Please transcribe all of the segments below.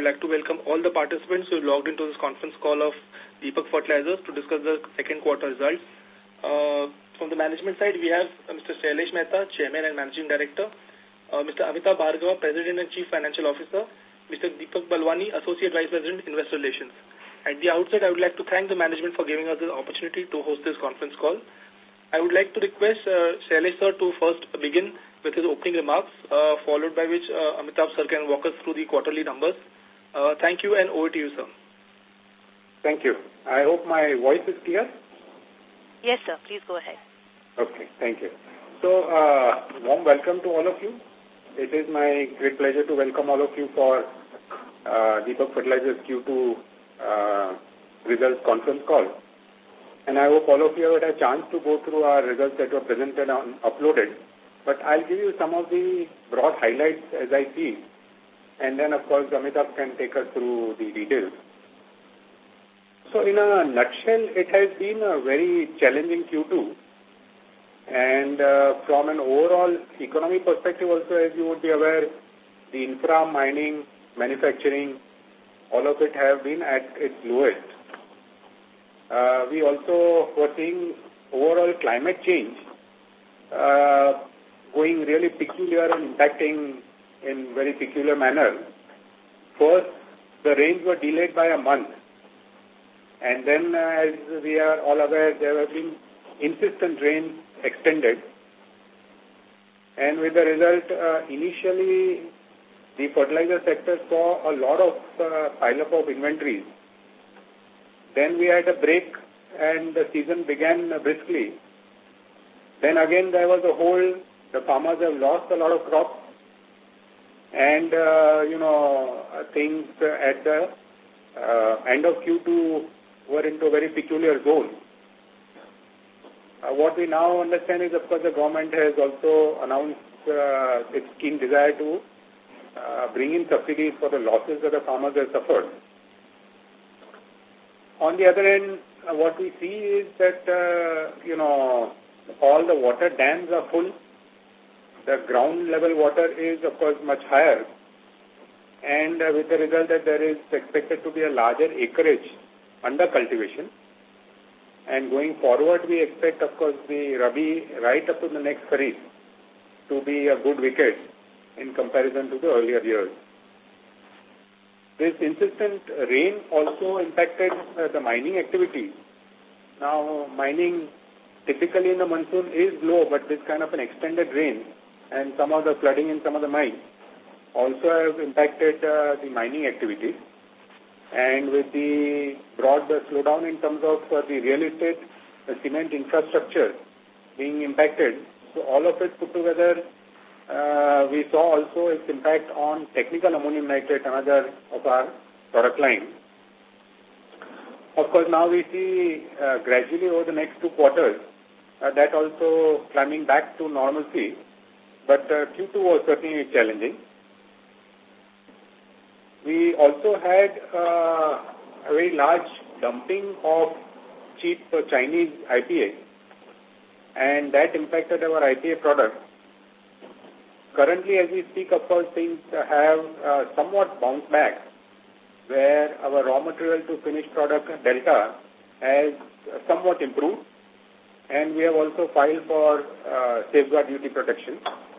would like to welcome all the participants who logged into this conference call of Deepak Fertilizers to discuss the second quarter results. From the management side, we have Mr. Shailesh Mehta, Chairman and Managing Director, Mr. Amitabh Bhargava, President and Chief Financial Officer, Mr. Deepak Balwani, Associate Vice President, Investor Relations. At the outset, I would like to thank the management for giving us the opportunity to host this conference call. I would like to request Shailesh sir to first begin with his opening remarks, followed by which Amitabh sir can walk us through the quarterly numbers. Thank you, and over to you, sir. Thank you. I hope my voice is clear. Yes, sir. Please go ahead. Okay, thank you. So, warm welcome to all of you. It is my great pleasure to welcome all of you for Deepak Fertilizers Q2 results conference call. And I hope all of you have had a chance to go through our results that were presented and uploaded. But I'll give you some of the broad highlights as I see. And then, of course, Amitabh can take us through the details. So, in a nutshell, it has been a very challenging Q2. And from an overall economy perspective also, as you would be aware, the infra, mining, manufacturing, all of it have been at its lowest. We also were seeing overall climate change going really peculiar and impacting in very peculiar manner. First, the rains were delayed by a month. And then, as we are all aware, there have been insistent rains extended. And with the result, initially, the fertilizer sector saw a lot of pile-up of inventories. Then we had a break and the season began briskly. Then again there was a hole. The farmers have lost a lot of crops. And, things at the end of Q2 were into a very peculiar zone. What we now understand is, of course, the government has also announced its keen desire to bring in subsidies for the losses that the farmers have suffered. On the other end, what we see is that, all the water dams are full. The ground level water is, of course, much higher. And with the result that there is expected to be a larger acreage under cultivation. And going forward, we expect, of course, the Rabi right up to the next Kharif to be a good wicket in comparison to the earlier years. This insistent rain also impacted the mining activity. Now, mining typically in the monsoon is low, but this kind of an extended rain and some of the flooding in some of the mines also have impacted the mining activities. And with the broad slowdown in terms of the real estate, the cement infrastructure being impacted, so all of it put together, we saw also its impact on technical ammonium nitrate, another of our product line. Of course, now we see gradually over the next 2 quarters that also climbing back to normalcy, but Q2 was certainly challenging. We also had a very large dumping of cheap Chinese IPA, and that impacted our IPA product. Currently, as we speak, of course, things have somewhat bounced back, where our raw material to finished product delta has somewhat improved, and we have also filed for safeguard duty protection.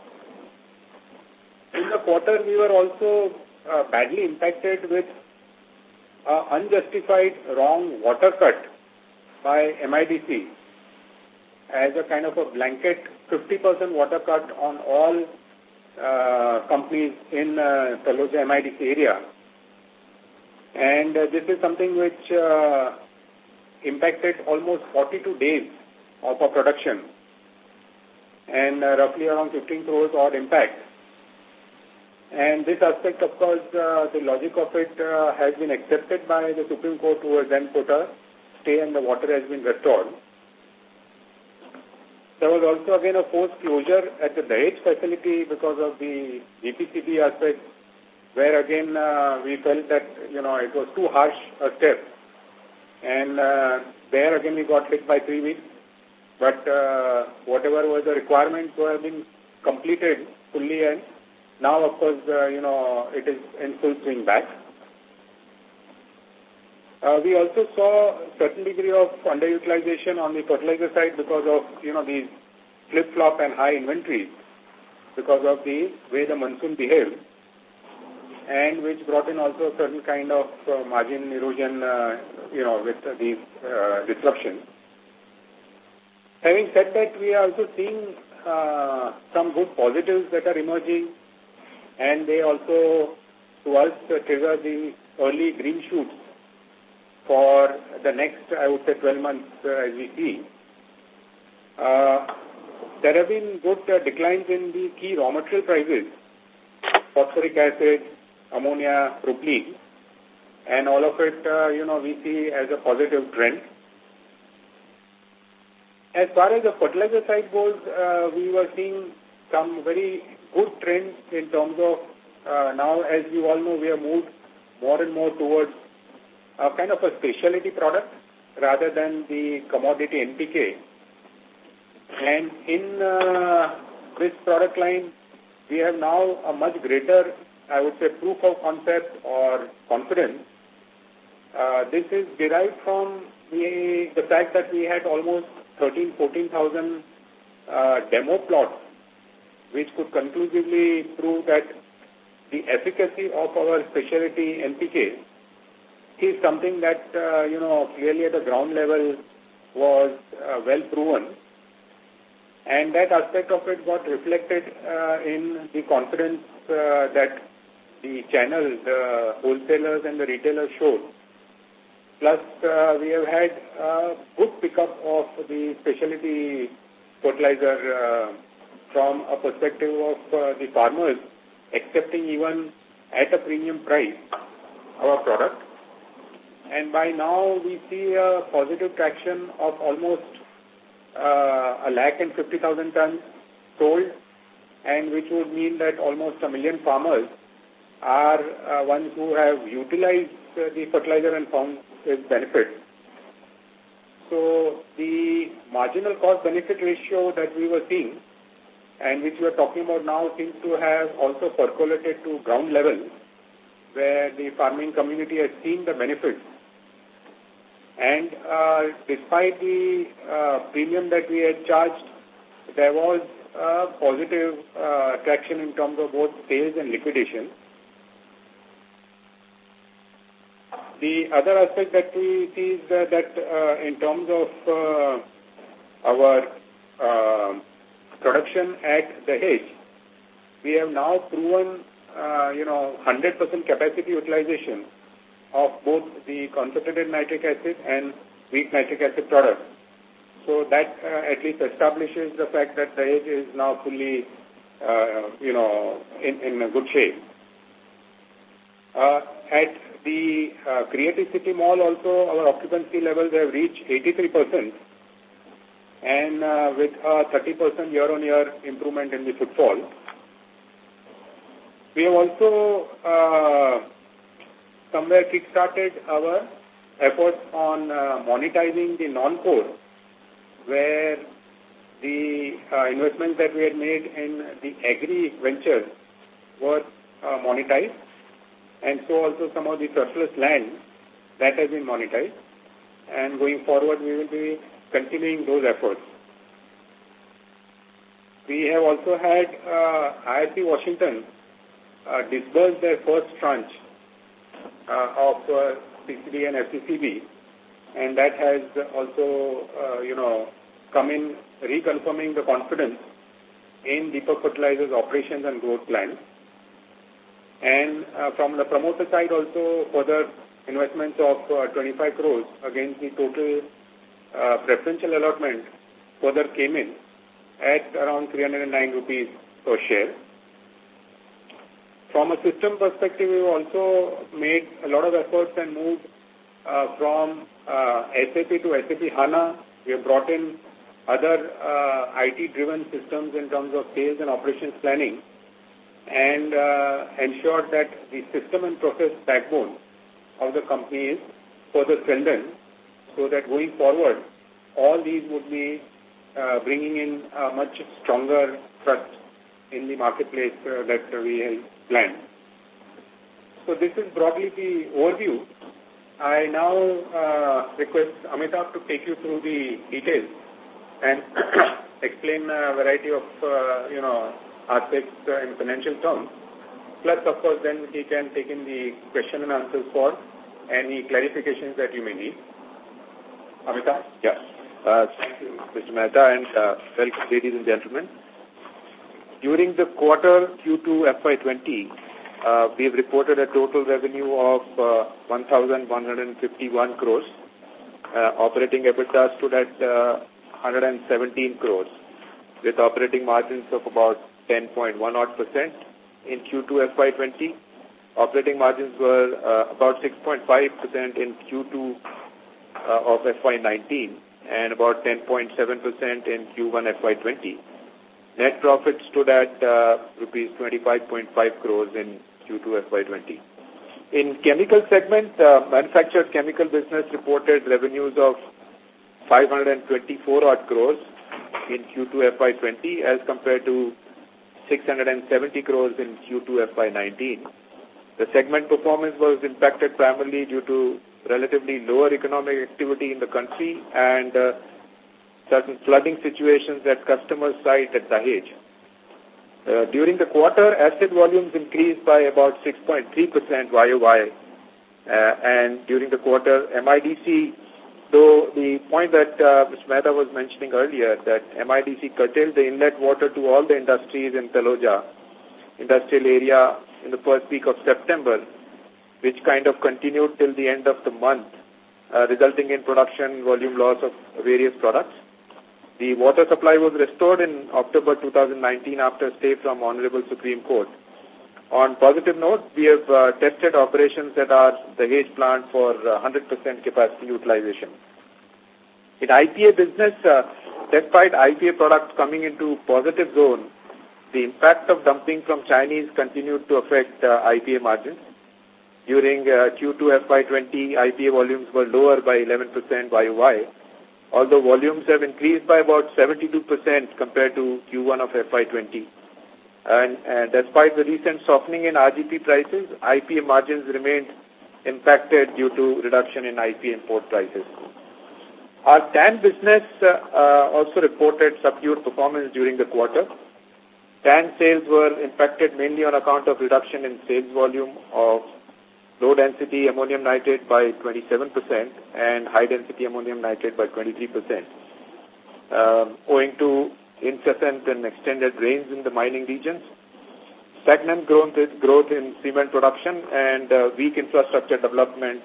In the quarter, we were also badly impacted with unjustified wrong water cut by MIDC as a kind of a blanket 50% water cut on all companies in Taloja MIDC area. And this is something which impacted almost 42 days of our production and roughly around 15 crores odd impact. And this aspect, of course, the logic of it has been accepted by the Supreme Court, who has then put a stay and the water has been restored. There was also again a forced closure at the Dahej facility because of the GPCB aspect, where again we felt that, it was too harsh a step. And there again we got hit by 3 weeks. But whatever was the requirements have been completed fully, and now, of course, it is in full swing back. We also saw a certain degree of underutilization on the fertilizer side because of, these flip-flop and high inventory because of the way the monsoon behaved, and which brought in also a certain kind of margin erosion, with these disruptions. Having said that, we are also seeing some good positives that are emerging, and they also, to us, trigger the early green shoots for the next, I would say, 12 months as we see. There have been good declines in the key raw material prices, phosphoric acid, ammonia, propylene, and all of it, we see as a positive trend. As far as the fertilizer side goes, we were seeing some very good trends in terms of now, as you all know, we have moved more and more towards a kind of a specialty product rather than the commodity NPK. And in this product line, we have now a much greater, I would say, proof of concept or confidence. This is derived from the fact that we had almost 14,000 demo plots, which could conclusively prove that the efficacy of our specialty NPK is something that, clearly at the ground level was well proven. And that aspect of it got reflected in the confidence that the channel, the wholesalers and the retailers showed. Plus, we have had a good pickup of the specialty fertilizer from a perspective of the farmers accepting even at a premium price our product. And by now, we see a positive traction of almost 150,000 tons sold, and which would mean that almost 1 million farmers are ones who have utilized the fertilizer and found its benefit. So the marginal cost benefit ratio that we were seeing and which we are talking about now seems to have also percolated to ground level, where the farming community has seen the benefits. And despite the premium that we had charged, there was positive traction in terms of both sales and liquidation. The other aspect that we see is that in terms of our production at Dahej, we have now proven 100% capacity utilization of both the concentrated nitric acid and weak nitric acid products. So that at least establishes the fact that Dahej is now fully, in a good shape. At the Creative City Mall also, our occupancy levels have reached 83%, and with a 30% year-on-year improvement in the footfall. We have also somewhere kick-started our efforts on monetizing the non-core, where the investments that we had made in the agri ventures were monetized, and so also some of the surplus land that has been monetized. And going forward, we will be continuing those efforts. We have also had IIC Washington disburse their first tranche of CCB and FCCB, and that has also, come in reconfirming the confidence in Deepak Fertilizers' operations and growth plans. And from the promoter side also, further investments of 25 crores against the total preferential allotment further came in at around 309 rupees per share. From a system perspective, we also made a lot of efforts and moved from SAP to SAP HANA. We have brought in other IT-driven systems in terms of sales and operations planning, and ensured that the system and process backbone of the company is further strengthened, so that going forward, all these would be bringing in a much stronger trust in the marketplace that we have planned. So this is broadly the overview. I now request Amitabh to take you through the details and explain a variety of, aspects in financial terms. Plus, of course, then he can take in the question and answers for any clarifications that you may need. Amitabh? Yeah. Thank you, Mr. Mehta, and welcome, ladies and gentlemen. During the quarter Q2 FY20, we have reported a total revenue of 1,151 crores. Operating EBITDA stood at 117 crores, with operating margins of about 10.1% in Q2 FY20. Operating margins were about 6.5% in Q2 of FY19 and about 10.7% in Q1 FY20. Net profit stood at rupees 25.5 crores in Q2 FY20. In chemical segment, manufactured chemical business reported revenues of 524 odd crores in Q2 FY20 as compared to 670 crores in Q2 FY19. The segment performance was impacted primarily due to relatively lower economic activity in the country and certain flooding situations at customer site at Dahej. During the quarter, acid volumes increased by about 6.3% YOY, and during the quarter, MIDC, though the point that Mr. Mehta was mentioning earlier, that MIDC curtailed the inlet water to all the industries in Taloja industrial area in the first week of September, which kind of continued till the end of the month, resulting in production volume loss of various products. The water supply was restored in October 2019 after a stay from Honorable Supreme Court. On positive note, we have tested operations at our Dahej plant for 100% capacity utilization. In IPA business, despite IPA products coming into positive zone, the impact of dumping from Chinese continued to affect IPA margins. During Q2 FY20, IPA volumes were lower by 11% YOY, although volumes have increased by about 72% compared to Q1 of FY20. And despite the recent softening in RGP prices, IPA margins remained impacted due to reduction in IPA import prices. Our TAN business also reported subdued performance during the quarter. TAN sales were impacted mainly on account of reduction in sales volume of low-density ammonium nitrate by 27% and high-density ammonium nitrate by 23%, owing to incessant and extended rains in the mining regions, stagnant growth in cement production, and weak infrastructure development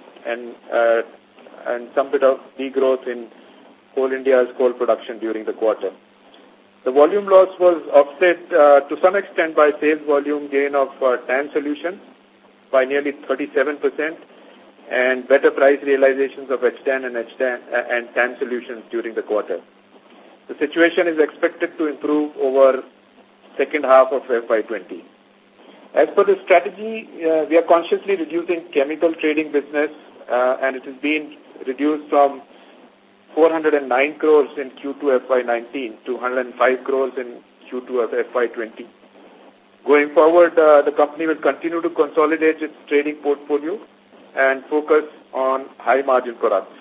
and some bit of degrowth in Coal India's coal production during the quarter. The volume loss was offset to some extent by sales volume gain of TAN solutions by nearly 37% and better price realizations of HTAN and TAN solutions during the quarter. The situation is expected to improve over second half of FY20. As per the strategy, we are consciously reducing chemical trading business and it has been reduced from 409 crores in Q2 FY19 to 105 crores in Q2 of FY20. Going forward, the company will continue to consolidate its trading portfolio and focus on high-margin products.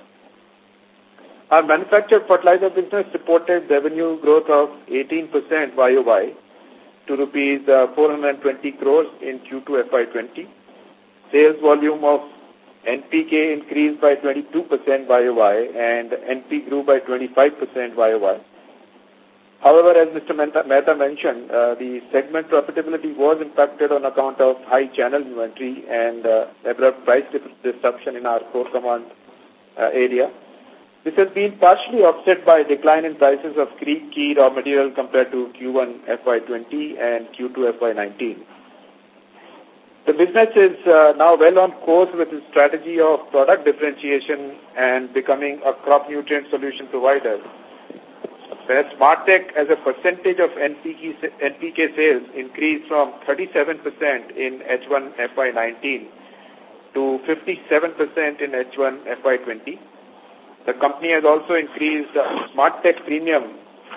Our manufactured fertilizer business reported revenue growth of 18% YOY to rupees 420 crores in Q2 FY20. Sales volume of NPK increased by 22% YOY and NP grew by 25% YOY. However, as Mr. Mehta mentioned, the segment profitability was impacted on account of high channel inventory and abrupt price disruption in our core command area. This has been partially offset by a decline in prices of key raw material compared to Q1 FY20 and Q2 FY19. The business is now well on course with its strategy of product differentiation and becoming a crop nutrient solution provider, where SmartTech as a percentage of NPK sales increased from 37% in H1 FY19 to 57% in H1 FY20. The company has also increased SmartTech premium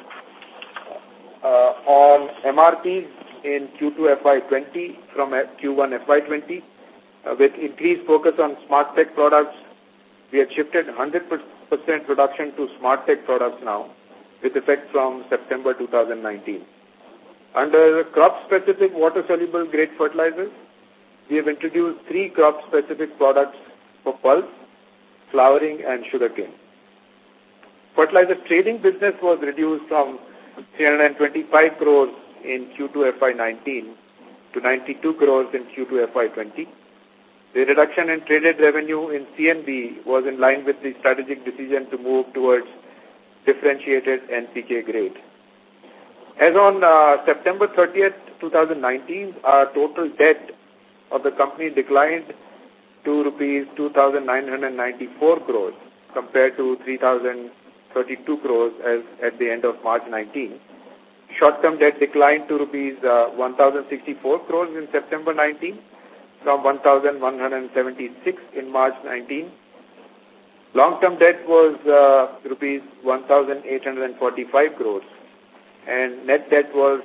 on MRPs in Q2 FY20 from Q1 FY20 with increased focus on SmartTech products we had shifted 100% production to Smart Tech products now, with effect from September 2019. Under crop-specific water-soluble grade fertilizers, we have introduced 3 crop-specific products for pulse, flowering, and sugarcane. Fertilizer trading business was reduced from 325 crores in Q2 FY19 to 92 crores in Q2 FY20. The reduction in traded revenue in CNB was in line with the strategic decision to move towards differentiated NPK grade. As on September 30th, 2019, our total debt of the company declined to rupees 2,994 crores compared to 3,032 crores as at the end of March 19. Short-term debt declined to rupees 1,064 crores in September 19 from 1,176 in March 19. Long-term debt was rupees 1,845 crores, and net debt was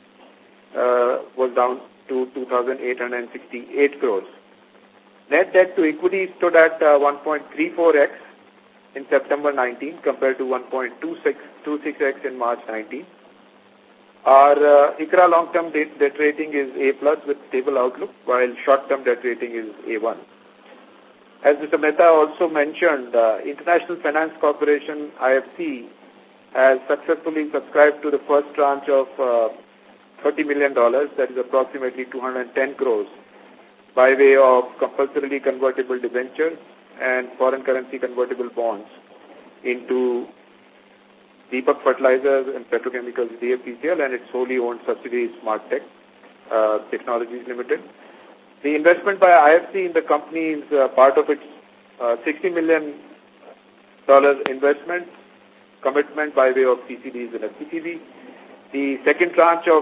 down to 2,868 crores. Net debt to equity stood at 1.34x in September 19 compared to 1.26x in March 19. Our ICRA long-term debt rating is A+ with stable outlook, while short-term debt rating is A1. As Mr. Mehta also mentioned, International Finance Corporation, IFC, has successfully subscribed to the first tranche of $30 million, that is approximately 210 crores, by way of compulsorily convertible debentures and foreign currency convertible bonds into Deepak Fertilizers and Petrochemicals DFPCL and its wholly owned subsidiary Smart Tech Technologies Limited. The investment by IFC in the company is part of its $60 million investment commitment by way of CCDs and FCCB. The second tranche of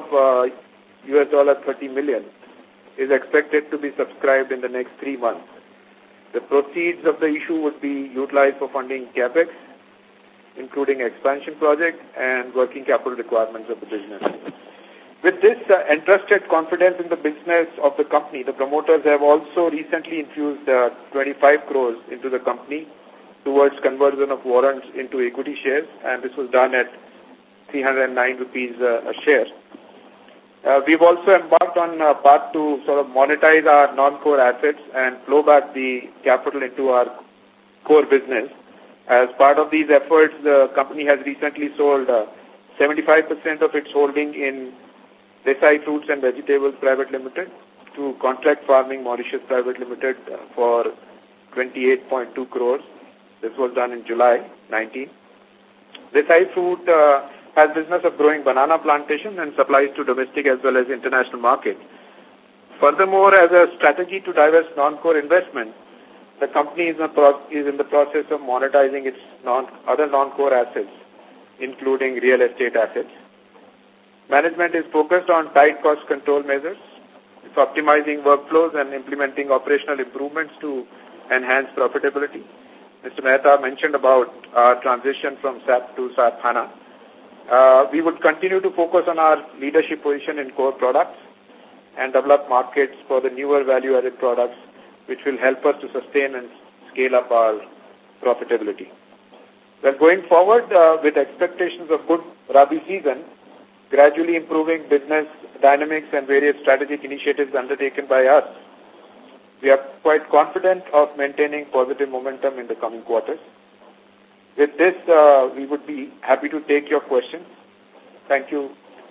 $30 million is expected to be subscribed in the next 3 months. The proceeds of the issue would be utilized for funding CAPEX, including expansion projects and working capital requirements of the business. With this entrusted confidence in the business of the company, the promoters have also recently infused 25 crores into the company towards conversion of warrants into equity shares, and this was done at 309 rupees a share. We've also embarked on a path to sort of monetize our non-core assets and flow back the capital into our core business. As part of these efforts, the company has recently sold 75% of its holding in Desai Fruits and Vegetables Private Limited to Contract Farming Mauritius Private Limited for 28.2 crores. This was done in July 19. Desai Fruit has business of growing banana plantation and supplies to domestic as well as international markets. Furthermore, as a strategy to divest non-core investments, the company is in the process of monetizing its other non-core assets, including real estate assets. Management is focused on tight cost control measures. It's optimizing workflows and implementing operational improvements to enhance profitability. Mr. Mehta mentioned about our transition from SAP to SAP HANA. We would continue to focus on our leadership position in core products and develop markets for the newer value-added products, which will help us to sustain and scale up our profitability. Well, going forward, with expectations of good Rabi season, gradually improving business dynamics and various strategic initiatives undertaken by us, we are quite confident of maintaining positive momentum in the coming quarters. With this, we would be happy to take your questions. Thank you.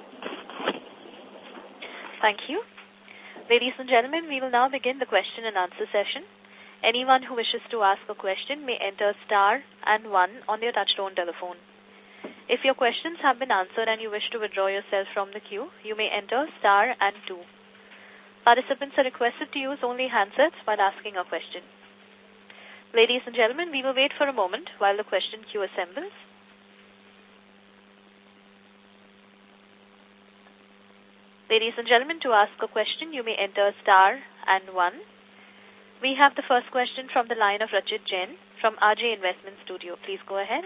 Thank you. Ladies and gentlemen, we will now begin the question and answer session. Anyone who wishes to ask a question may enter star and 1 on their touchtone telephone. If your questions have been answered and you wish to withdraw yourself from the queue, you may enter star and 2. Participants are requested to use only handsets while asking a question. Ladies and gentlemen, we will wait for a moment while the question queue assembles. Ladies and gentlemen, to ask a question, you may enter star and 1. We have the first question from the line of Rachit Jain from RJ Investment Studio. Please go ahead.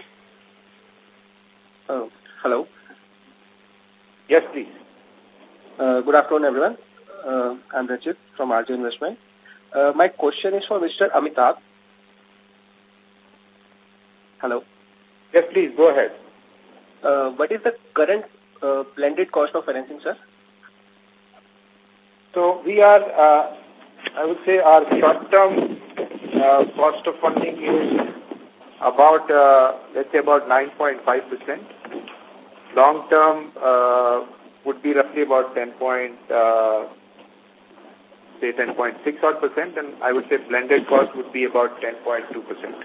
Hello. Yes, please. Good afternoon, everyone. I'm Rachit from RJ Investment. My question is for Mr. Amitabh. Hello. Yes, please, go ahead. What is the current blended cost of financing, sir? So we are, I would say our short-term cost of funding is about, let's say about 9.5%. Long-term would be roughly about 10.6 odd percent, and I would say blended cost would be about 10.2%.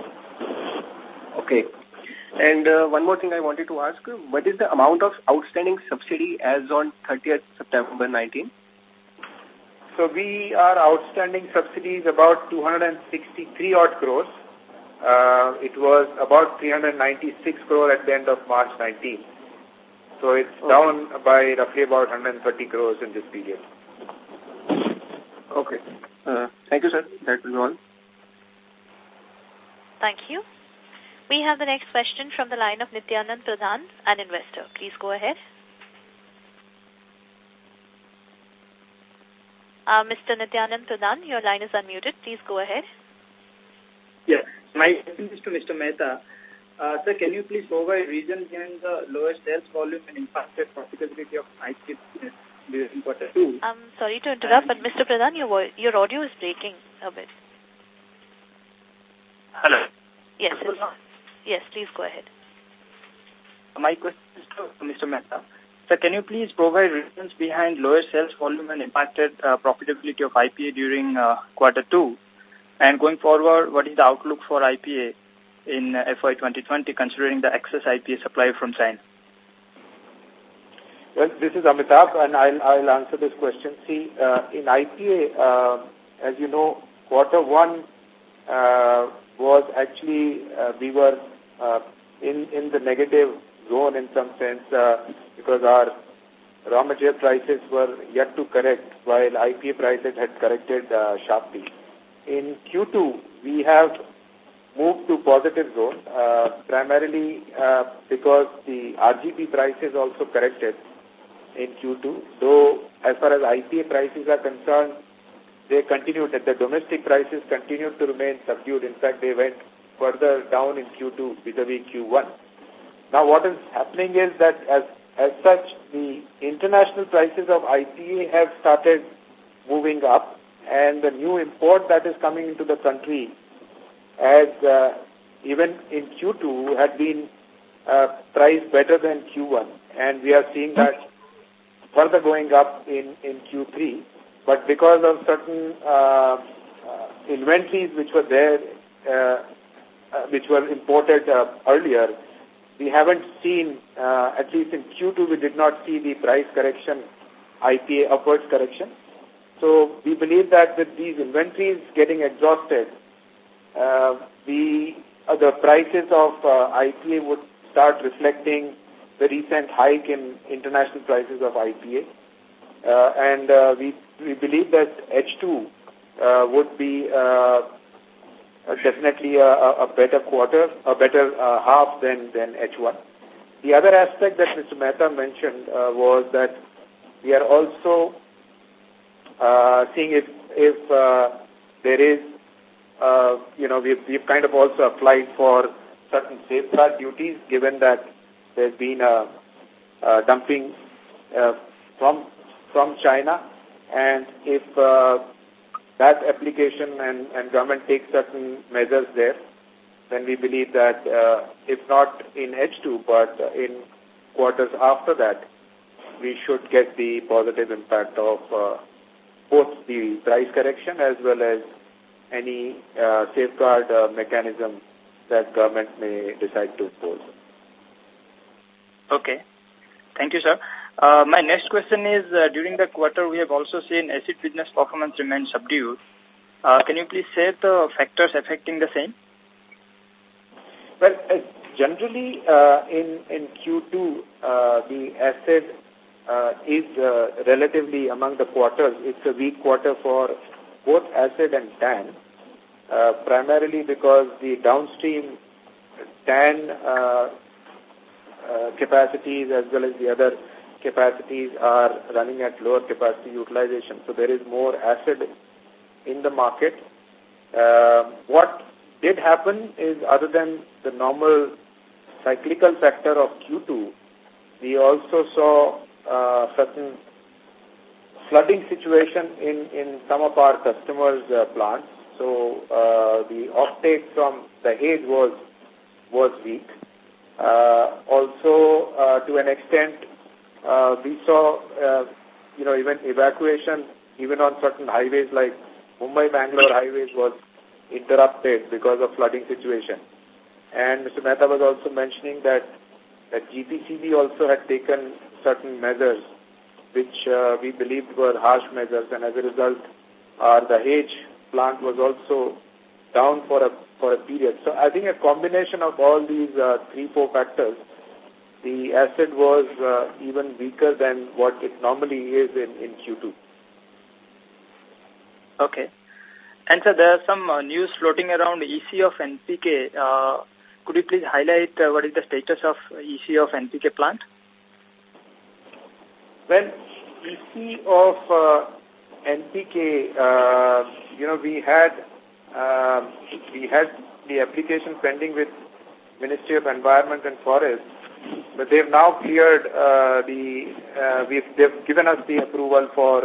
Okay. And one more thing I wanted to ask, what is the amount of outstanding subsidy as on 30th September 19? So we are outstanding subsidies about 263 odd crores. It was about 396 crore at the end of March 19. So it's down by roughly about 130 crores in this period. Okay. Thank you, sir. That will be all. Thank you. We have the next question from the line of Nityanand Pradhan, an investor. Please go ahead. Mr. Nityanand Pradhan, your line is unmuted. Please go ahead. Yes. My question is to Mr. Mehta. Sir, can you please provide reason behind the lower sales volume and impacted profitability of IPA during Q2? I'm sorry to interrupt, but Mr. Pradhan, your audio is breaking a bit. Hello. Yes, yes, please go ahead. My question is to Mr. Mehta. Sir, can you please provide reasons behind lower sales volume and impacted profitability of IPA during Q2? And going forward, what is the outlook for IPA in FY 2020 considering the excess IPA supply from China? Well, this is Amitabh, and I'll answer this question. See, in IPA, as you know, Q1 was actually, we were in the negative zone in some sense because our raw material prices were yet to correct while IPA prices had corrected sharply. In Q2, we have moved to positive zone, primarily because the RGP prices also corrected in Q2. Though, as far as IPA prices are concerned, they continued, the domestic prices continued to remain subdued. In fact, they went further down in Q2 vis-a-vis Q1. Now, what is happening is that as such, the international prices of IPA have started moving up, and the new import that is coming into the country as even in Q2 had been priced better than Q1, and we are seeing that further going up in Q3. But because of certain inventories which were there, which were imported earlier, we haven't seen, at least in Q2, we did not see the price correction, IPA upwards correction. So we believe that with these inventories getting exhausted, the prices of IPA would start reflecting the recent hike in international prices of IPA. And we believe that H2 would be definitely a better quarter, a better half than H1. The other aspect that Mr. Mehta mentioned was that we are also seeing if there is, we've kind of also applied for certain safeguard duties, given that there's been a dumping from China, and if that application and government takes certain measures there, then we believe that if not in H2, but in quarters after that, we should get the positive impact of both the price correction as well as any safeguard mechanism that government may decide to impose. Okay. Thank you, sir. My next question is, during the quarter, we have also seen acid business performance remain subdued. Can you please say the factors affecting the same? Well, generally, in Q2, the acid is relatively among the quarters. It's a weak quarter for both acid and TAN, primarily because the downstream TAN capacities as well as the other capacities are running at lower capacity utilization. So there is more acid in the market. What did happen is, other than the normal cyclical factor of Q2, we also saw certain flooding situation in some of our customers' plants. So the offtake from the Dahej was weak. Also, to an extent, we saw, even evacuation, even on certain highways like Mumbai-Bangalore highways was interrupted because of flooding situation. And Mr. Mehta was also mentioning that GPCB also had taken certain measures which we believed were harsh measures, and as a result, our Dahej plant was also down for a period. So I think a combination of all these 3-4 factors, the asset was even weaker than what it normally is in Q2. Okay. And so there are some news floating around EC of NPK. Could you please highlight what is the status of EC of NPK plant? Well, EC of NPK, we had the application pending with Ministry of Environment and Forest, but they've now cleared they've given us the approval for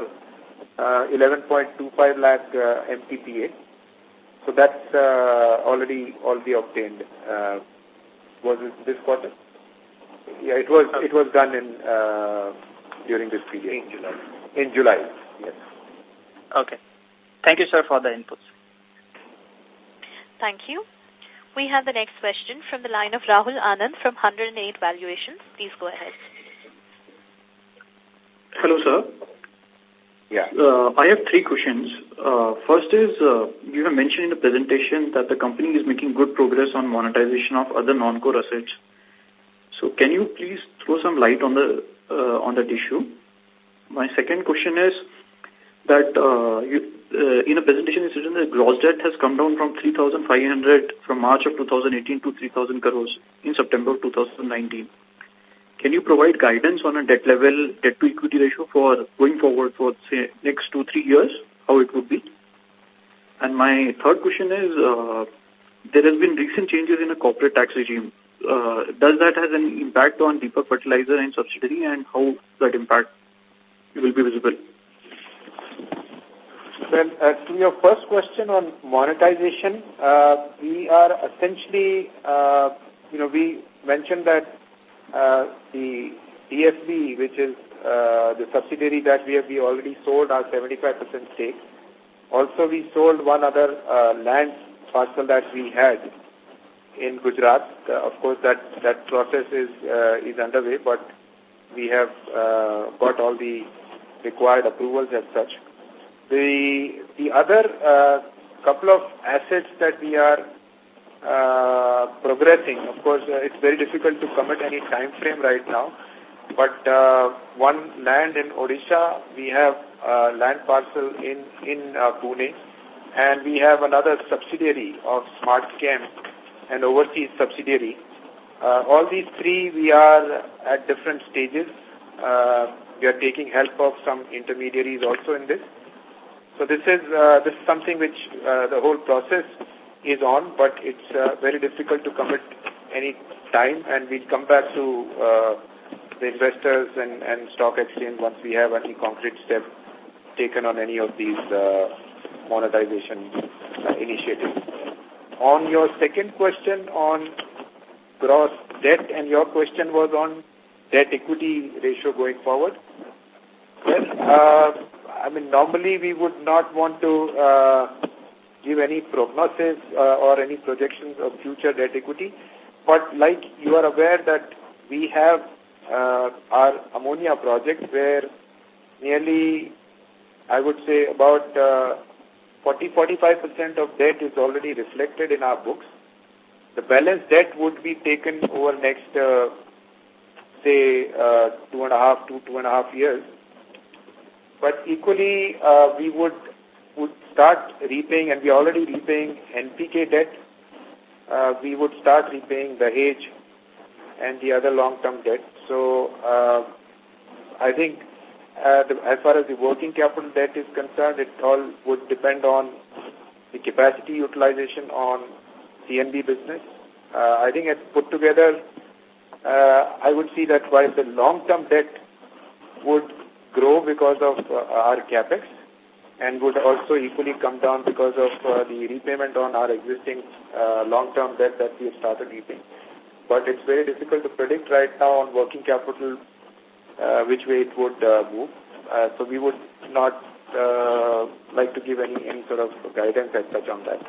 11.25 lakh MTPA. So that's already obtained. Was it this quarter? Yeah, it was done in during this period. In July. In July, yes. Okay. Thank you, sir, for the inputs. Thank you. We have the next question from the line of Rahul Anand from 108 Valuations. Please go ahead. Hello, sir. Yeah. I have 3 questions. First is, you have mentioned in the presentation that the company is making good progress on monetization of other non-core assets. So can you please throw some light on that issue? My second question is that in a presentation you said that gross debt has come down from 3,500 from March of 2018 to 3,000 crores in September of 2019. Can you provide guidance on a debt level, debt to equity ratio for going forward for, say, next 2-3 years, how it would be? And my third question is, there has been recent changes in the corporate tax regime. Does that have an impact on Deepak Fertilizer and subsidiary, and how that impact will be visible? Well, to your first question on monetization, we are essentially, we mentioned that the DFB, which is the subsidiary that we already sold our 75% stake. Also, we sold one other land parcel that we had in Gujarat. Of course, that process is underway, but we have got all the required approvals as such. The other couple of assets that we are progressing, of course, it's very difficult to commit any time frame right now, but one land in Odisha, we have land parcel in Pune, and we have another subsidiary of SmartChem, an overseas subsidiary. All these 3, we are at different stages. We are taking help of some intermediaries also in this. So this is something which the whole process is on, but it's very difficult to commit any time, and we'll come back to the investors and stock exchange once we have any concrete step taken on any of these monetization initiatives. On your second question on gross debt, and your question was on debt equity ratio going forward. Well, normally we would not want to give any prognosis or any projections of future debt equity, but like you are aware that we have our ammonia project where nearly, I would say, about 40-45% of debt is already reflected in our books. The balance debt would be taken over next, say, 2.5 years. But equally, we would start repaying, and we are already repaying NPK debt. We would start repaying the Dahej and the other long-term debt. So I think as far as the working capital debt is concerned, it all would depend on the capacity utilization on CNB business. I think it's put together, I would see that while the long-term debt would grow because of our capex and would also equally come down because of the repayment on our existing long-term debt that we have started repaying. But it's very difficult to predict right now on working capital which way it would move. So we would not like to give any sort of guidance as such on that.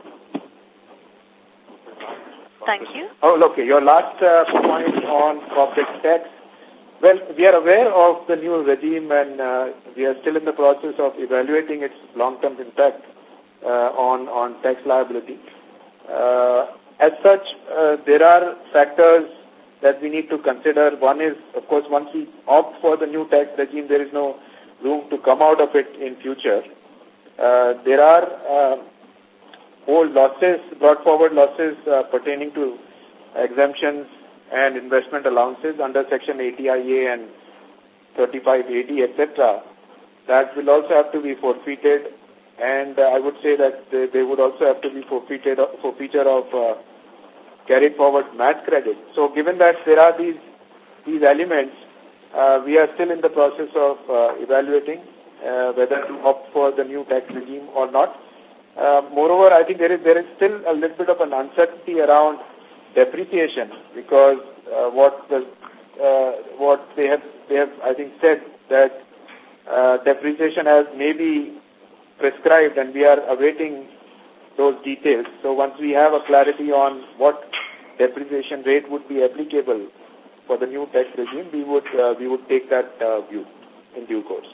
Thank you. Oh, okay. Your last point on corporate tax. Well, we are aware of the new regime and we are still in the process of evaluating its long-term impact on tax liability. As such, there are factors that we need to consider. One is, of course, once we opt for the new tax regime, there is no room to come out of it in future. There are old losses, brought forward losses pertaining to exemptions and investment allowances under Section 80IA and 3580, etc. That will also have to be forfeited, and I would say that they would also have to be forfeited for feature of carried forward MAT credit. So given that there are these elements, we are still in the process of evaluating whether to opt for the new tax regime or not. Moreover, I think there is still a little bit of an uncertainty around depreciation because what they have I think said that depreciation has maybe prescribed, and we are awaiting those details. So once we have a clarity on what depreciation rate would be applicable for the new tax regime, we would take that view in due course.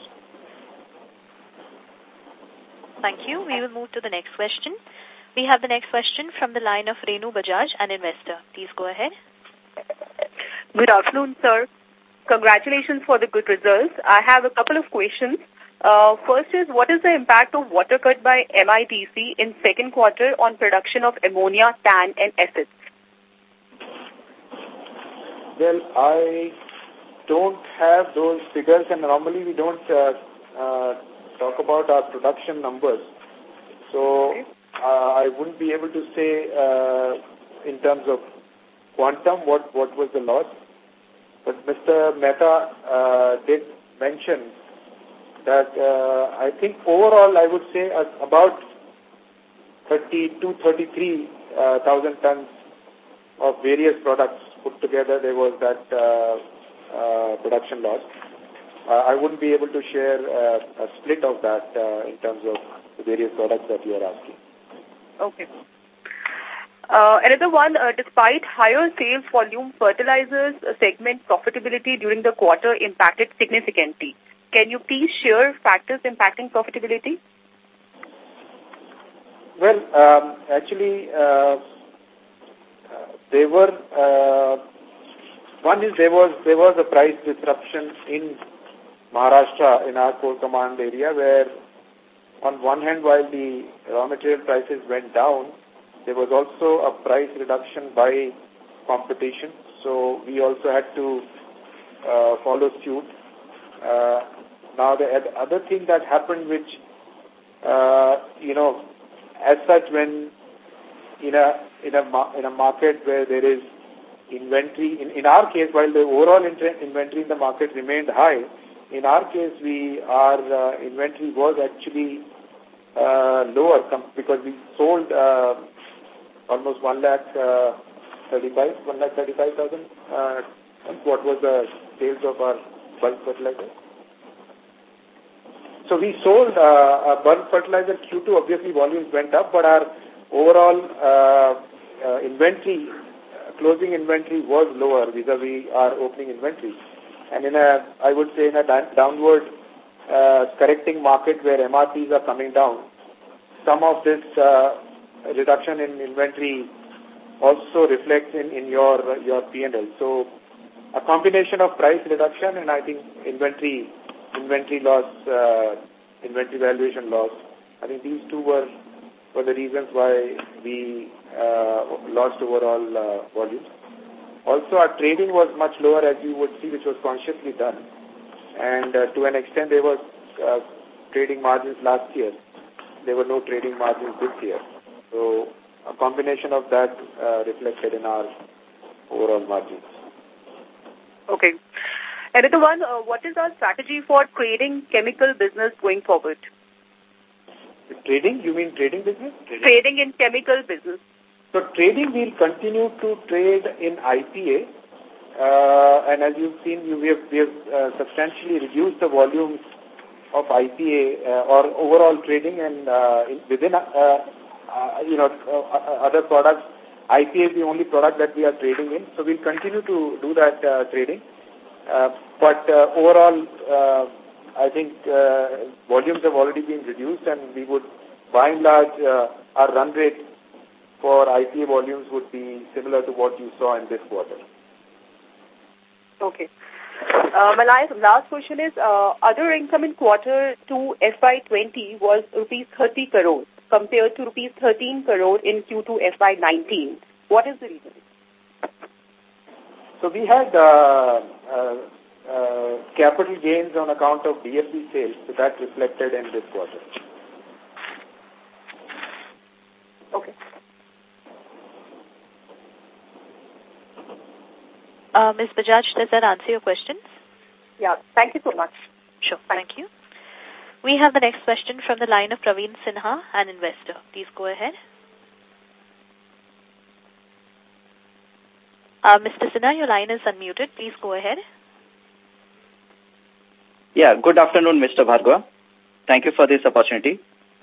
Thank you. We will move to the next question. We have the next question from the line of Renu Bajaj, an investor. Please go ahead. Good afternoon, sir. Congratulations for the good results. I have a couple of questions. First is, what is the impact of water cut by MIDC in second quarter on production of ammonia, TAN and acids? Well, I don't have those figures, and normally we don't talk about our production numbers. So okay. I wouldn't be able to say in terms of quantum what was the loss. But Mr. Mehta did mention that I think overall I would say about 33,000 tons of various products put together, there was that production loss. I wouldn't be able to share a split of that in terms of the various products that you are asking. Okay. Another one, despite higher sales volume, fertilizers segment profitability during the quarter impacted significantly. Can you please share factors impacting profitability? Well, actually, there were one is there was a price disruption in Maharashtra in our core command area, where on one hand, while the raw material prices went down, there was also a price reduction by competition. So we also had to follow suit. Now the other thing that happened, which as such, when in a market where there is inventory, in our case, while the overall inventory in the market remained high, in our case our inventory was actually lower because we sold almost 135,000. What was the sales of our bulk fertilizer? So we sold a bulk fertilizer Q2. Obviously, volumes went up, but our overall inventory, closing inventory was lower vis-a-vis our opening inventory. And I would say in a downward correcting market where MRPs are coming down, some of this reduction in inventory also reflects in your P&L. So a combination of price reduction and I think inventory loss, inventory valuation loss. I think these two were the reasons why we lost overall volumes. Also, our trading was much lower, as you would see, which was consciously done. And to an extent, there was trading margins last year. There were no trading margins this year. So a combination of that reflected in our overall margins. Okay. Another one, what is our strategy for trading chemical business going forward? Trading? You mean trading business? Trading in chemical business. So trading, we'll continue to trade in IPA. And as you've seen, we have substantially reduced the volumes of IPA or overall trading, and within other products, IPA is the only product that we are trading in. So we'll continue to do that trading. But overall, I think volumes have already been reduced, and we would, by and large, our run rate for IPA volumes would be similar to what you saw in this quarter. Okay. My last question is, other income in quarter 2 FY20 was rupees 30 crores compared to rupees 13 crore in Q2 FY19. What is the reason? So we had capital gains on account of DFB sales, so that reflected in this quarter. Okay. Ms. Bajaj, does that answer your questions? Yeah, thank you so much. Sure, thank you. We have the next question from the line of Praveen Sinha, an investor. Please go ahead. Mr. Sinha, your line is unmuted. Please go ahead. Yeah, good afternoon, Mr. Bhargava. Thank you for this opportunity.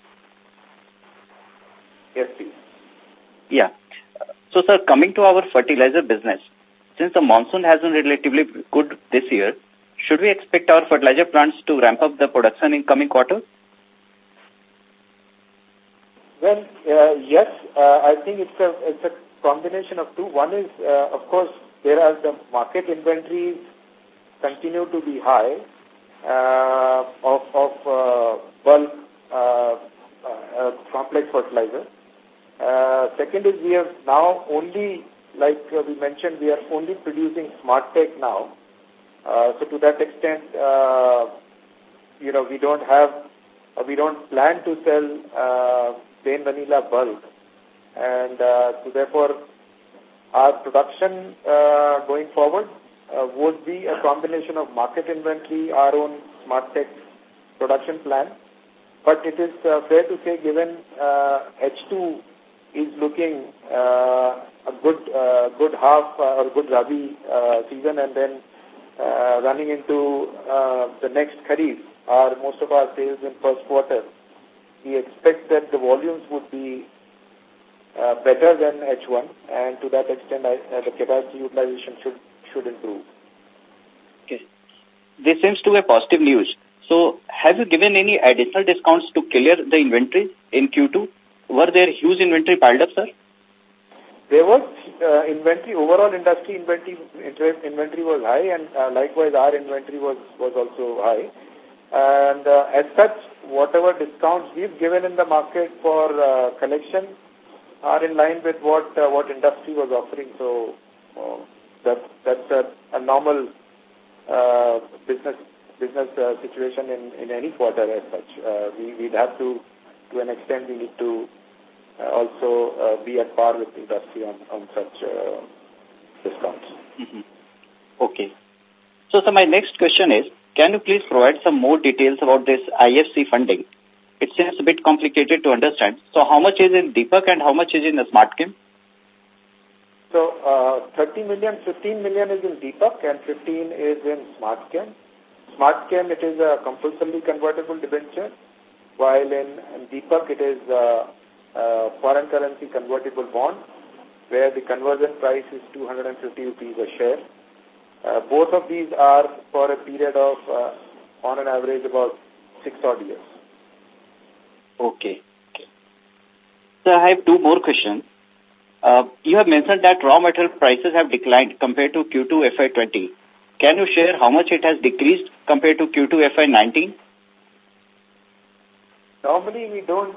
Yes, please. Yeah. So, sir, coming to our fertilizer business, since the monsoon has been relatively good this year, should we expect our fertilizer plants to ramp up the production in coming quarter? Well, yes. I think it's a combination of two. One is, of course, there are the market inventories continue to be high of bulk complex fertilizer. Second is we have now only, like we mentioned, we are only producing SmartTech now. So to that extent, we don't plan to sell plain vanilla bulk. And so therefore, our production going forward would be a combination of market inventory, our own SmartTech production plan. But it is fair to say, given H2 is looking a good half or good Rabi season, and then running into the next Kharif, most of our sales in first quarter, we expect that the volumes would be better than H1, and to that extent, the capacity utilization should improve. Okay. This seems to be positive news. So, have you given any additional discounts to clear the inventory in Q2? Were there huge inventory piled up, sir? There was inventory, overall industry inventory was high, and likewise our inventory was also high. And as such, whatever discounts we've given in the market for collection are in line with what industry was offering. So that's a normal business situation in any quarter as such. We'd have to an extent, we need to also be at par with the industry on such discounts. Mm-hmm. Okay. So my next question is, can you please provide some more details about this IFC funding? It seems a bit complicated to understand. So how much is in Deepak and how much is in the SmartChem? So 30 million, 15 million is in Deepak and 15 is in SmartChem. SmartChem, it is a compulsorily convertible debenture, while in Deepak it is foreign currency convertible bond, where the conversion price is 250 rupees a share. Both of these are for a period of, on an average, about 6 odd years. Okay. So I have two more questions. You have mentioned that raw material prices have declined compared to Q2 FY20. Can you share how much it has decreased compared to Q2 FY19? Normally we don't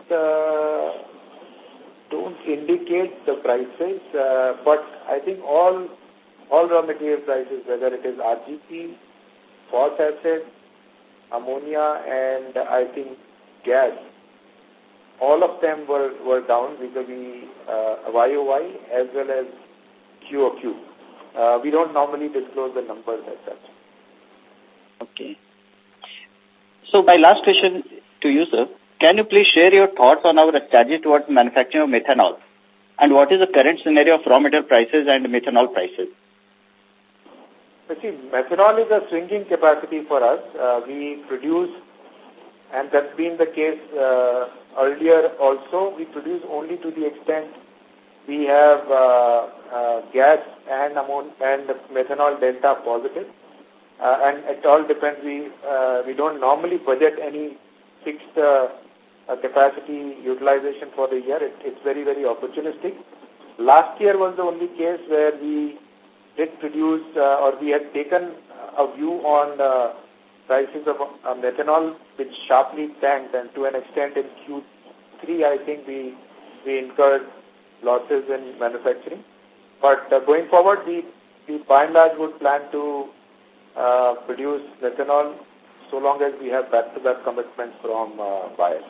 indicate the prices, but I think all raw material prices, whether it is RGP, phosphoric acid, ammonia, and I think gas, all of them were down vis-a-vis YOY as well as QOQ. We don't normally disclose the numbers as such. Okay. So my last question to you, sir. Can you please share your thoughts on our strategy towards manufacturing of methanol? And what is the current scenario of raw material prices and methanol prices? You see, methanol is a swinging capacity for us. We produce, and that's been the case earlier also, we produce only to the extent we have gas and methanol delta positive. And it all depends. We don't normally budget any fixed capacity utilization for the year. It's very, very opportunistic. Last year was the only case where we did produce or we had taken a view on prices of methanol, which sharply tanked, and to an extent in Q3, I think we incurred losses in manufacturing. But going forward, we by and large would plan to produce methanol so long as we have back-to-back commitments from buyers.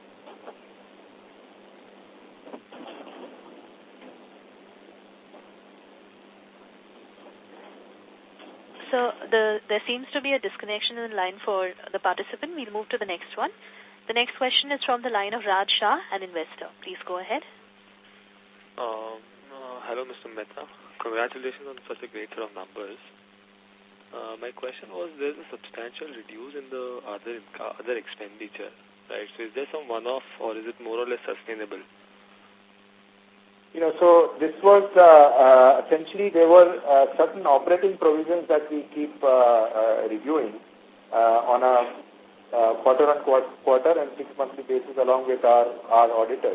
So there seems to be a disconnection in the line for the participant. We'll move to the next one. The next question is from the line of Raj Shah, an investor. Please go ahead. Hello, Mr. Mehta. Congratulations on such a great set of numbers. My question was, there's a substantial reduce in the other expenditure, right? So is there some one-off or is it more or less sustainable? So this was essentially there were certain operating provisions that we keep reviewing on a quarter-on-quarter and 6-monthly basis along with our auditors.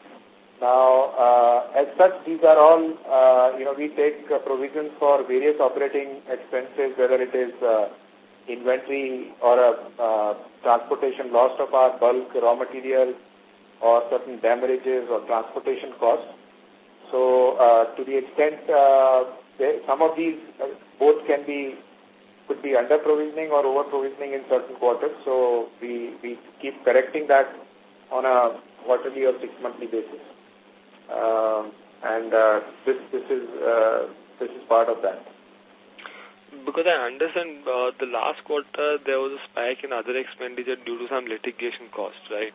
Now, as such, these are all, we take provisions for various operating expenses, whether it is inventory or a transportation loss of our bulk raw material or certain damages or transportation costs. So, to the extent some of these both could be under provisioning or over provisioning in certain quarters. So we keep correcting that on a quarterly or 6-monthly basis. This is part of that. Because I understand the last quarter there was a spike in other expenditure due to some litigation costs, right?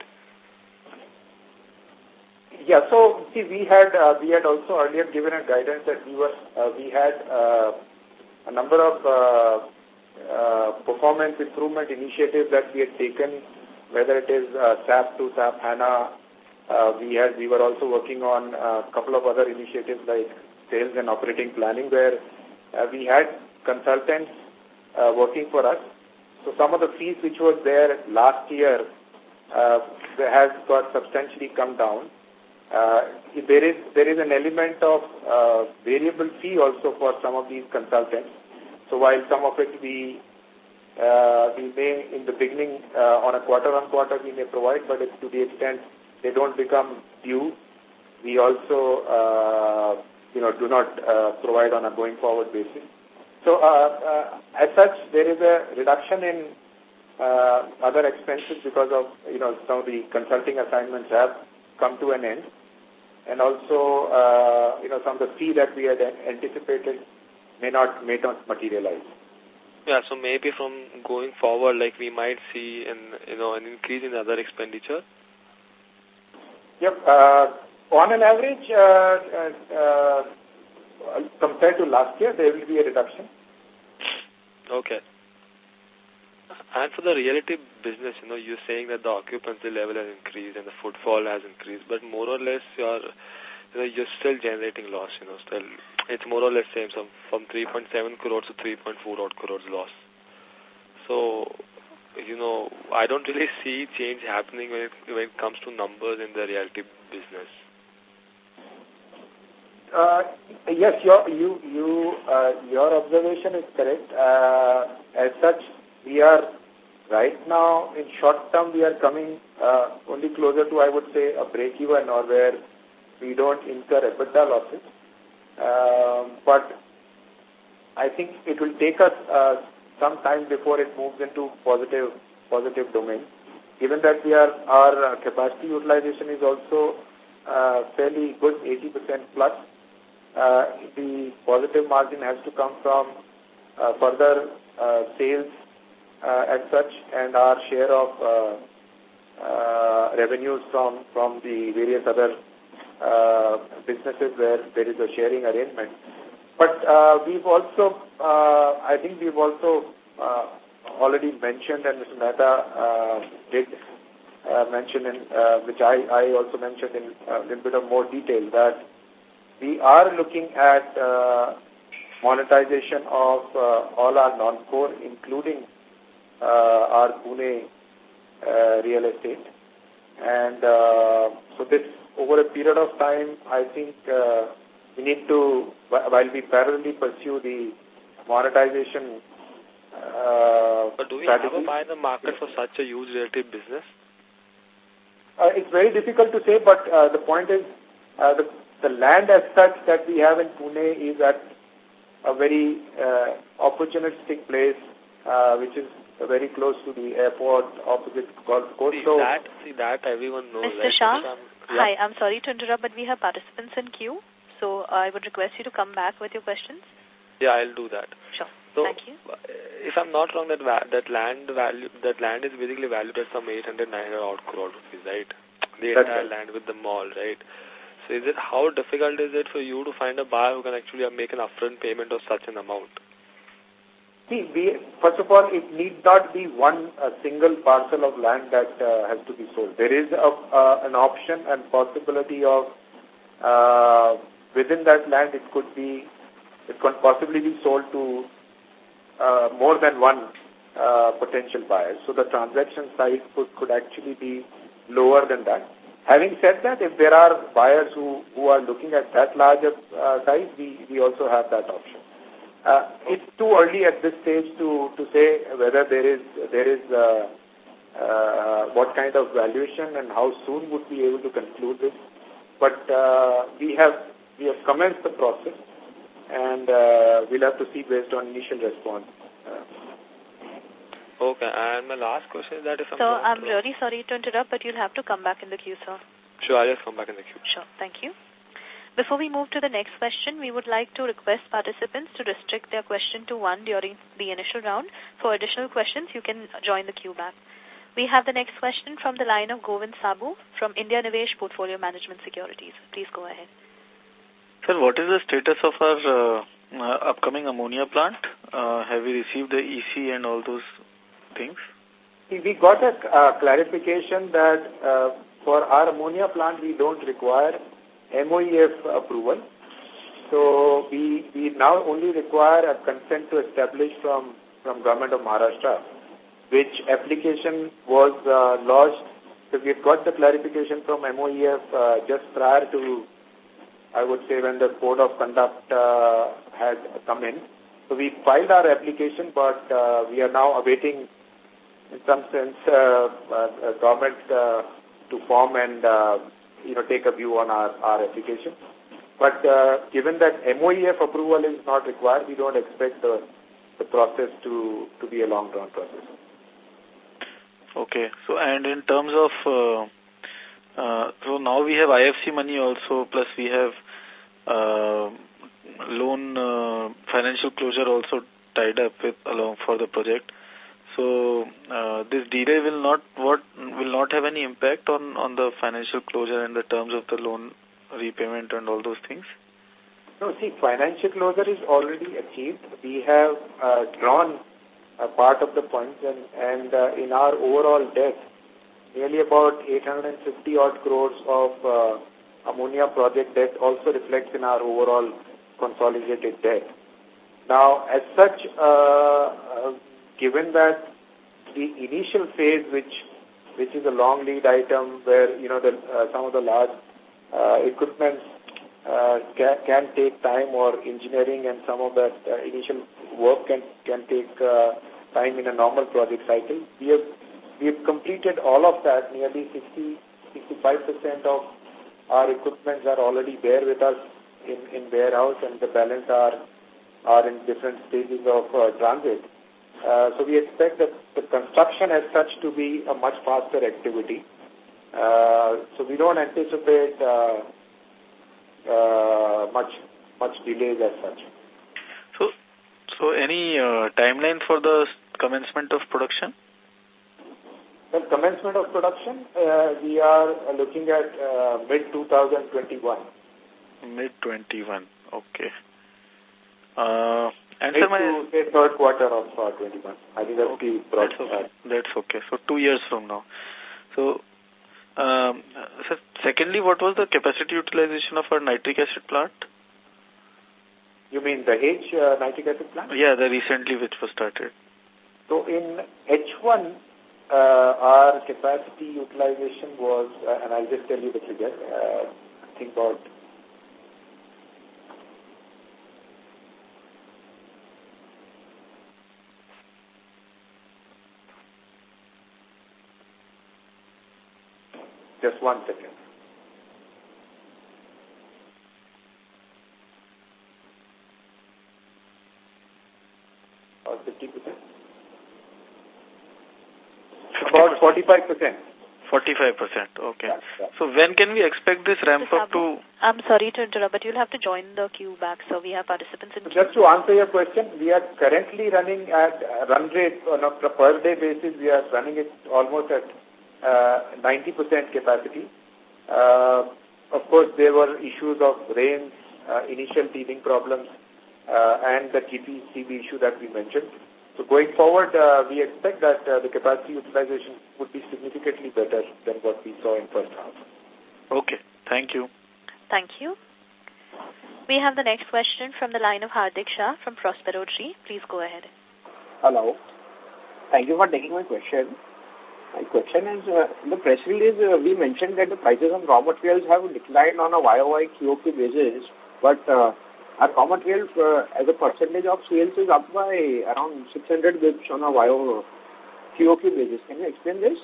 Yeah. So see, we had also earlier given a guidance that we had a number of performance improvement initiatives that we had taken, whether it is SAP to SAP HANA. We were also working on a couple of other initiatives like sales and operating planning, where we had consultants working for us. So some of the fees which was there last year has got substantially come down. There is an element of variable fee also for some of these consultants. So while some of it we may in the beginning on a quarter-on-quarter we may provide, but it's to the extent they don't become due, we also do not provide on a going forward basis. So as such, there is a reduction in other expenses because of some of the consulting assignments have come to an end, and also some of the fee that we had anticipated may not materialize. Yeah, so maybe from going forward, like we might see an increase in other expenditure. Yep. On an average, compared to last year, there will be a reduction. Okay. And for the realty business, you're saying that the occupancy level has increased and the footfall has increased, but more or less you're still generating loss. Still it's more or less same, from 3.7 crores to 3.4 odd crores loss. So, I don't really see change happening when it comes to numbers in the realty business. Yes, your observation is correct. As such, we are right now in short term we are coming only closer to, I would say, a break even, or where we don't incur EBITDA losses. But I think it will take us some time before it moves into positive domain. given that our capacity utilization is also fairly good, 80% plus, the positive margin has to come from further sales as such, and our share of revenues from the various other businesses where there is a sharing arrangement. But we've also, I think we've also already mentioned, and Mr. Mehta did mention, which I also mentioned in a little bit of more detail, that we are looking at monetization of all our non-core, including our Pune real estate. And so this, over a period of time, I think we need to, while we parallelly pursue the monetization but do we have a buy in the market for such a huge relative business? It's very difficult to say, but the point is the land as such that we have in Pune is at a very opportunistic place, which is very close to the airport, opposite golf course. See that everyone knows. Mr. Shah, hi, I'm sorry to interrupt, but we have participants in queue, so I would request you to come back with your questions. Yeah, I'll do that. Sure. So, thank you. If I'm not wrong, that land is basically valued at some 800-900 odd crore rupees, right? The entire land with the mall, right? So how difficult is it for you to find a buyer who can actually make an upfront payment of such an amount? See, first of all, it need not be a single parcel of land that has to be sold. There is an option and possibility of within that land it can possibly be sold to more than one potential buyer. So the transaction size could actually be lower than that. Having said that, if there are buyers who are looking at that larger size, we also have that option. It's too early at this stage to say whether there is what kind of valuation and how soon would be able to conclude this. But we have commenced the process, and we'll have to see based on initial response. Okay, and my last question is that if I'm really sorry to interrupt, but you'll have to come back in the queue, sir. Sure, I'll just come back in the queue. Sure, thank you. Before we move to the next question, we would like to request participants to restrict their question to one during the initial round. For additional questions, you can join the queue back. We have the next question from the line of Govind Sabu from India Nivesh Portfolio Management Securities. Please go ahead. Sir, what is the status of our upcoming ammonia plant? Have we received the EC and all those things? We got a clarification that for our ammonia plant, we don't require MOEF approval. So we now only require a consent to establish from Government of Maharashtra, which application was lodged. So we've got the clarification from MOEF just prior to, I would say, when the Code of Conduct had come in. So we filed our application, but we are now awaiting, in some sense, government to form and take a view on our application. But given that MOEF approval is not required, we don't expect the process to be a long-term process. Okay. So, and in terms of, so now we have IFC money also, plus we have loan financial closure also tied up with along for the project. So this delay will not have any impact on the financial closure and the terms of the loan repayment and all those things? No, see, financial closure is already achieved. We have drawn a part of the funds, and in our overall debt, nearly about 850 odd crores of ammonia project debt also reflects in our overall consolidated debt. Now, as such, given that the initial phase, which is a long lead item where some of the large equipment can take time, or engineering and some of that initial work can take time in a normal project cycle. We have completed all of that. Nearly 65% of our equipment are already there with us in warehouse, and the balance are in different stages of transit. So we expect that the construction as such to be a much faster activity. So we don't anticipate much delays as such. So any timeline for the commencement of production? The commencement of production, we are looking at mid-2021. Mid-21, okay. And say third quarter of 21. I think that's okay. the broad. That's okay. So 2 years from now. So, so secondly, what was the capacity utilization of our nitric acid plant? You mean the Dahej nitric acid plant? Yeah, the recently which was started. So in H1, our capacity utilization was, and I'll just tell you the figure, I think about just 1 second. Or 50%? About 45%. 45%, okay. Yeah. So when can we expect this ramp up to... I'm sorry to interrupt, but you'll have to join the queue back, so we have participants in queue. Just to answer your question, we are currently running at run rate on a per day basis. We are running it almost at 90% capacity. Of course, there were issues of rains, initial teething problems, and the TPCB issue that we mentioned. So going forward, we expect that the capacity utilization would be significantly better than what we saw in first half. Okay, thank you. Thank you. We have the next question from the line of Hardik Shah from Prospero Tree. Please go ahead. Hello. Thank you for taking my question. My question is, in the press release, we mentioned that the prices of raw materials have declined on a YOY QOQ basis, but our raw material as a percentage of sales is up by around 600 bps on a YOY QOQ basis. Can you explain this?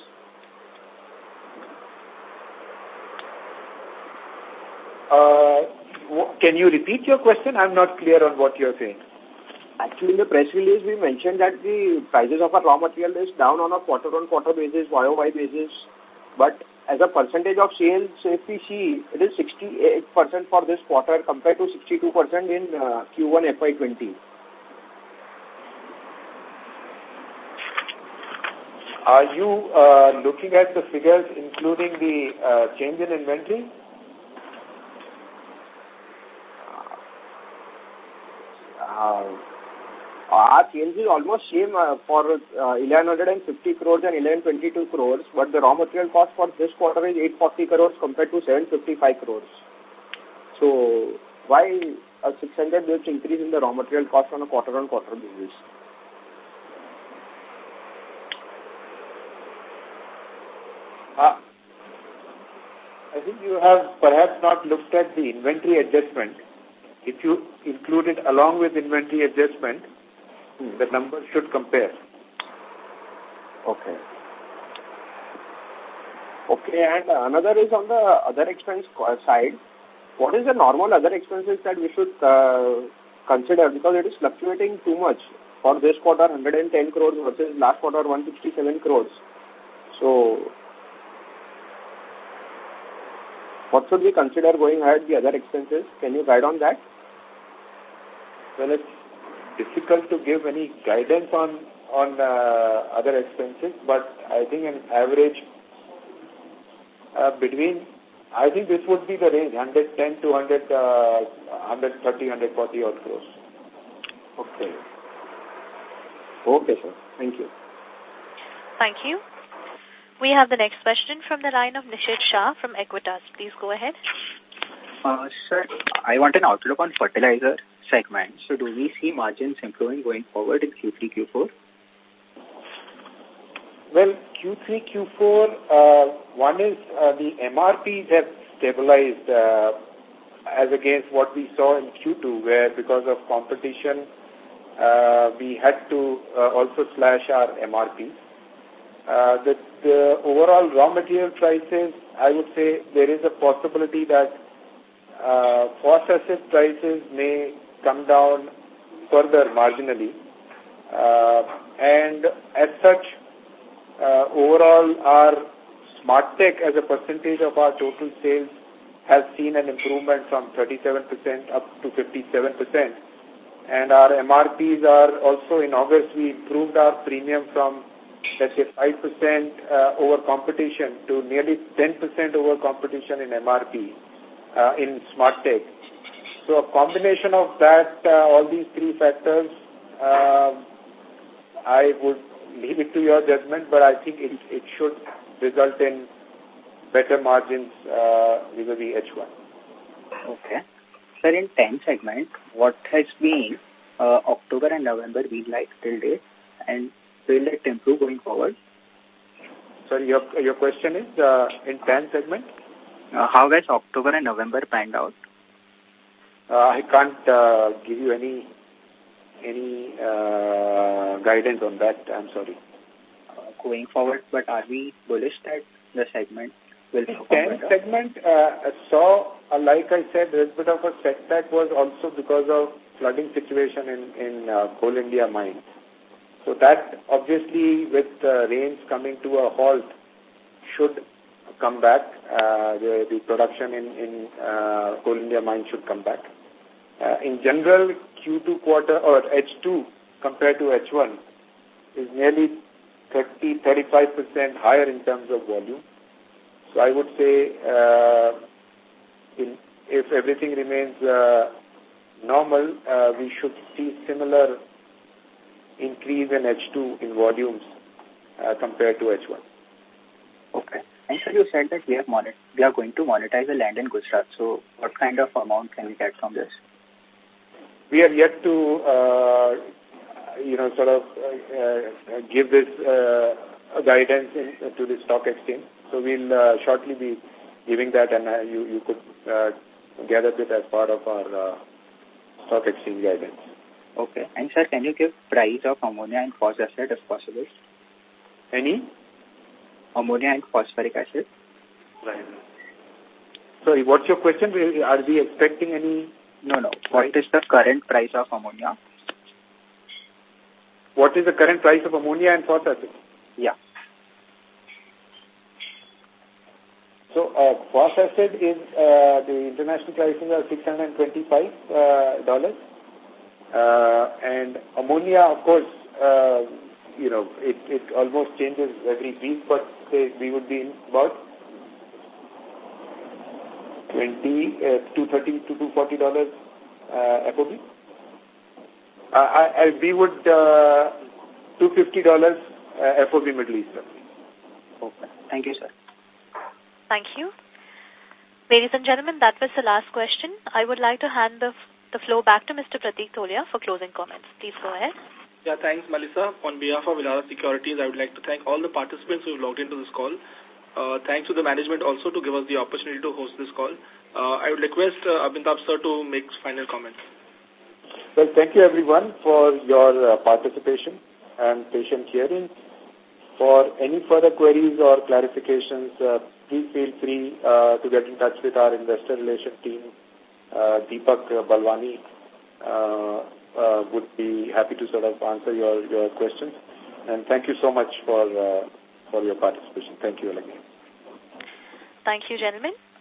Can you repeat your question? I'm not clear on what you're saying. Actually, in the press release, we mentioned that the prices of our raw material is down on a quarter-on-quarter basis, YOY basis. But as a percentage of sales, if we see, it is 68% for this quarter compared to 62% in Q1 FY20. Are you looking at the figures including the change in inventory? Our sales is almost same for 1150 crores and 1122 crores, but the raw material cost for this quarter is 840 crores compared to 755 crores. So why a 600 bps increase in the raw material cost on a quarter-on-quarter basis? I think you have perhaps not looked at the inventory adjustment. If you include it along with inventory adjustment, the numbers should compare. Okay. Okay, and another is on the other expense side. What is the normal other expenses that we should consider? Because it is fluctuating too much. For this quarter, 110 crores versus last quarter, 167 crores. So, what should we consider going ahead, the other expenses? Can you guide on that? Well, it's difficult to give any guidance on other expenses, but I think an average I think this would be the range, 110 to 130, 140 odd crores. Okay. Okay, sir. Thank you. Thank you. We have the next question from the line of Nishit Shah from Equitas. Please go ahead. Sir, I want an outlook on fertilizer segment. So do we see margins improving going forward in Q3, Q4? Well, Q3, Q4, one is the MRPs have stabilized as against what we saw in Q2, where because of competition, we had to also slash our MRPs. The overall raw material prices, I would say there is a possibility that phosphoric prices may come down further marginally. And as such, overall, our Smart Tech as a percentage of our total sales has seen an improvement from 37% up to 57%. And our MRPs are also, in August, we improved our premium from, let's say, 5% over competition to nearly 10% over competition in MRP in Smart Tech. So a combination of that, all these three factors, I would leave it to your judgment, but I think it should result in better margins vis-a-vis H1. Okay. Sir, in 10 segment, what has been October and November been like till date, and will it improve going forward? Sorry, your question is in 10 segment? How has October and November panned out? I can't give you any guidance on that. I'm sorry. Going forward, but are we bullish that the segment will perform 10 better? segment saw, like I said, there's a bit of a setback was also because of flooding situation in Coal India mine. So that obviously with rains coming to a halt should come back. The production in Coal India mine should come back. In general, Q2 quarter or H2 compared to H1 is nearly 30-35% higher in terms of volume. So I would say if everything remains normal, we should see similar increase in H2 in volumes compared to H1. Okay. And so you said that we are going to monetize the land in Gujarat. So what kind of amount can we get from this? We are yet to, sort of give this guidance to the stock exchange. So we'll shortly be giving that, and you could gather it as part of our stock exchange guidance. Okay. And sir, can you give price of ammonia and phosphoric acid if possible? Any? Ammonia and phosphoric acid. Right. Sorry, what's your question? Are we expecting any? No. What is the current price of ammonia? What is the current price of ammonia and phosphoric acid? Yeah. So, phosphoric acid is, the international pricing are $625. And ammonia, of course, it almost changes every week, but say we would be in about $230 to $240 FOB. We would $250 FOB Middle East. Okay. Thank you, sir. Thank you. Ladies and gentlemen, that was the last question. I would like to hand the floor back to Mr. Pratik Tolia for closing comments. Please go ahead. Yeah, thanks, Melissa. On behalf of Elara Securities, I would like to thank all the participants who logged into this call. Thanks to the management also to give us the opportunity to host this call. I would request Amitabh sir to make final comments. Well, thank you everyone for your participation and patient hearing. For any further queries or clarifications, please feel free to get in touch with our investor relation team. Deepak Balwani would be happy to sort of answer your questions. And thank you so much for your participation. Thank you again. Thank you, gentlemen.